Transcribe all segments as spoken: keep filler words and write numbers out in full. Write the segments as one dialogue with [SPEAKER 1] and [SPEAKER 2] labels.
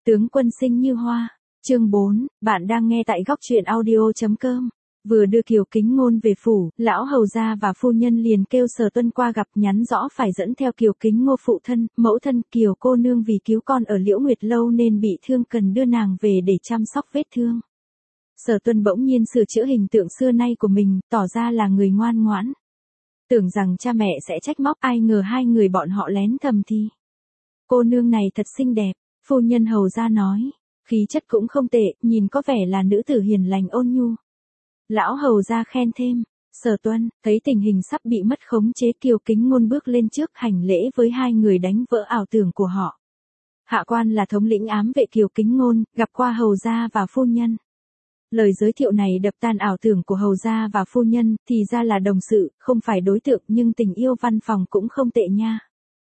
[SPEAKER 1] Tướng quân sinh như hoa. Chương bốn, bạn đang nghe tại góc truyện audio.com. Vừa đưa Kiều Kính Ngôn về phủ, lão hầu gia và phu nhân liền kêu Sở Tuân qua gặp, nhắn rõ phải dẫn theo Kiều Kính Ngô phụ thân, mẫu thân Kiều cô nương vì cứu con ở Liễu Nguyệt lâu nên bị thương, cần đưa nàng về để chăm sóc vết thương. Sở Tuân bỗng nhiên sửa chữa hình tượng xưa nay của mình, tỏ ra là người ngoan ngoãn. Tưởng rằng cha mẹ sẽ trách móc, ai ngờ hai người bọn họ lén thầm thì. Cô nương này thật xinh đẹp, phu nhân hầu gia nói, khí chất cũng không tệ, nhìn có vẻ là nữ tử hiền lành ôn nhu. Lão hầu gia khen thêm. Sở Tuân thấy tình hình sắp bị mất khống chế, Kiều Kính Ngôn bước lên trước hành lễ với hai người, đánh vỡ ảo tưởng của họ. Hạ quan là thống lĩnh ám vệ Kiều Kính Ngôn, gặp qua hầu gia và phu nhân. Lời giới thiệu này đập tan ảo tưởng của hầu gia và phu nhân, thì ra là đồng sự, không phải đối tượng, nhưng tình yêu văn phòng cũng không tệ nha.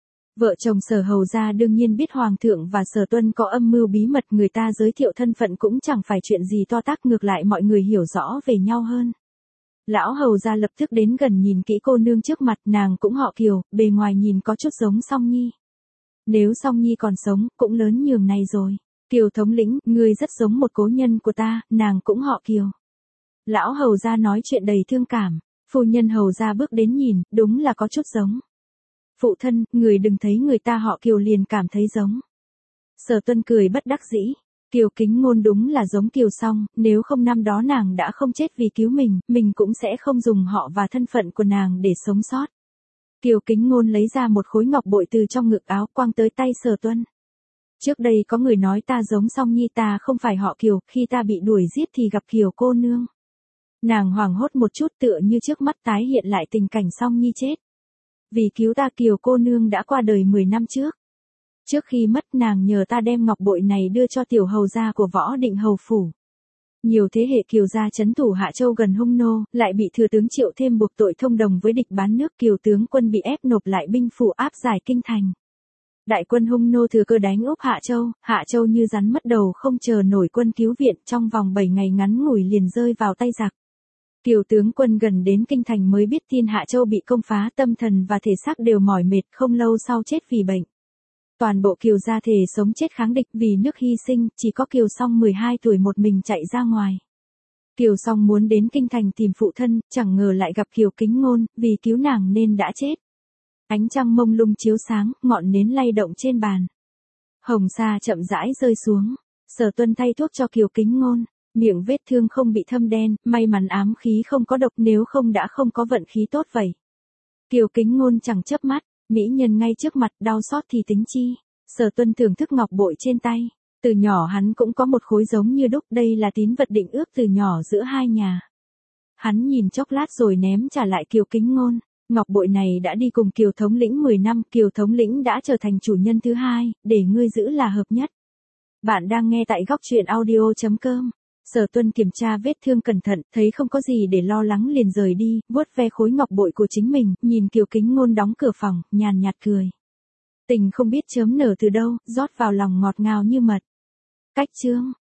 [SPEAKER 1] Vợ chồng Sở hầu gia đương nhiên biết hoàng thượng và Sở Tuân có âm mưu bí mật, người ta giới thiệu thân phận cũng chẳng phải chuyện gì to tát, ngược lại mọi người hiểu rõ về nhau hơn. Lão hầu gia lập tức đến gần nhìn kỹ cô nương trước mặt, nàng cũng họ Kiều, bề ngoài nhìn có chút giống Song Nhi. Nếu Song Nhi còn sống, cũng lớn nhường này rồi. Kiều thống lĩnh, ngươi rất giống một cố nhân của ta, nàng cũng họ Kiều. Lão hầu gia nói chuyện đầy thương cảm, phu nhân hầu gia bước đến nhìn, đúng là có chút giống. Phụ thân, người đừng thấy người ta họ Kiều liền cảm thấy giống. Sở Tuân cười bất đắc dĩ, Kiều Kính Ngôn đúng là giống Kiều Song, nếu không năm đó nàng đã không chết vì cứu mình, mình cũng sẽ không dùng họ và thân phận của nàng để sống sót. Kiều Kính Ngôn lấy ra một khối ngọc bội từ trong ngực áo, quăng tới tay Sở Tuân. Trước đây có người nói ta giống Song Nhi, ta không phải họ Kiều, khi ta bị đuổi giết thì gặp Kiều cô nương. Nàng hoảng hốt một chút, tựa như trước mắt tái hiện lại tình cảnh Song Nhi chết. Vì cứu ta, Kiều cô nương đã qua đời mười năm trước. Trước khi mất, nàng nhờ ta đem ngọc bội này đưa cho tiểu hầu gia của Võ Định hầu phủ. Nhiều thế hệ Kiều gia trấn thủ Hạ Châu gần hung nô, lại bị thừa tướng Triệu Thêm buộc tội thông đồng với địch bán nước, Kiều tướng quân bị ép nộp lại binh phủ áp giải kinh thành. Đại quân hung nô thừa cơ đánh úp Hạ Châu, Hạ Châu như rắn mất đầu, không chờ nổi quân cứu viện, trong vòng bảy ngày ngắn ngủi liền rơi vào tay giặc. Kiều tướng quân gần đến kinh thành mới biết tin Hạ Châu bị công phá, tâm thần và thể xác đều mỏi mệt, không lâu sau chết vì bệnh. Toàn bộ Kiều gia thề sống chết kháng địch, vì nước hy sinh, chỉ có Kiều Song mười hai tuổi một mình chạy ra ngoài. Kiều Song muốn đến kinh thành tìm phụ thân, chẳng ngờ lại gặp Kiều Kính Ngôn, vì cứu nàng nên đã chết. Ánh trăng mông lung chiếu sáng, ngọn nến lay động trên bàn. Hồng sa chậm rãi rơi xuống. Sở Tuân thay thuốc cho Kiều Kính Ngôn. Miệng vết thương không bị thâm đen, may mắn ám khí không có độc, nếu không đã không có vận khí tốt vậy. Kiều Kính Ngôn chẳng chớp mắt, mỹ nhân ngay trước mặt, đau xót thì tính chi. Sở Tuân thưởng thức ngọc bội trên tay. Từ nhỏ hắn cũng có một khối giống như đúc, đây là tín vật định ước từ nhỏ giữa hai nhà. Hắn nhìn chốc lát rồi ném trả lại Kiều Kính Ngôn. Ngọc bội này đã đi cùng Kiều thống lĩnh mười năm, Kiều thống lĩnh đã trở thành chủ nhân thứ hai, để ngươi giữ là hợp nhất. Bạn đang nghe tại góc truyện audio.com. Sở Tuân kiểm tra vết thương cẩn thận, thấy không có gì để lo lắng liền rời đi, vuốt ve khối ngọc bội của chính mình, nhìn Kiều Kính Ngôn đóng cửa phòng, nhàn nhạt cười. Tình không biết chớm nở từ đâu, rót vào lòng ngọt ngào như mật. Cách chương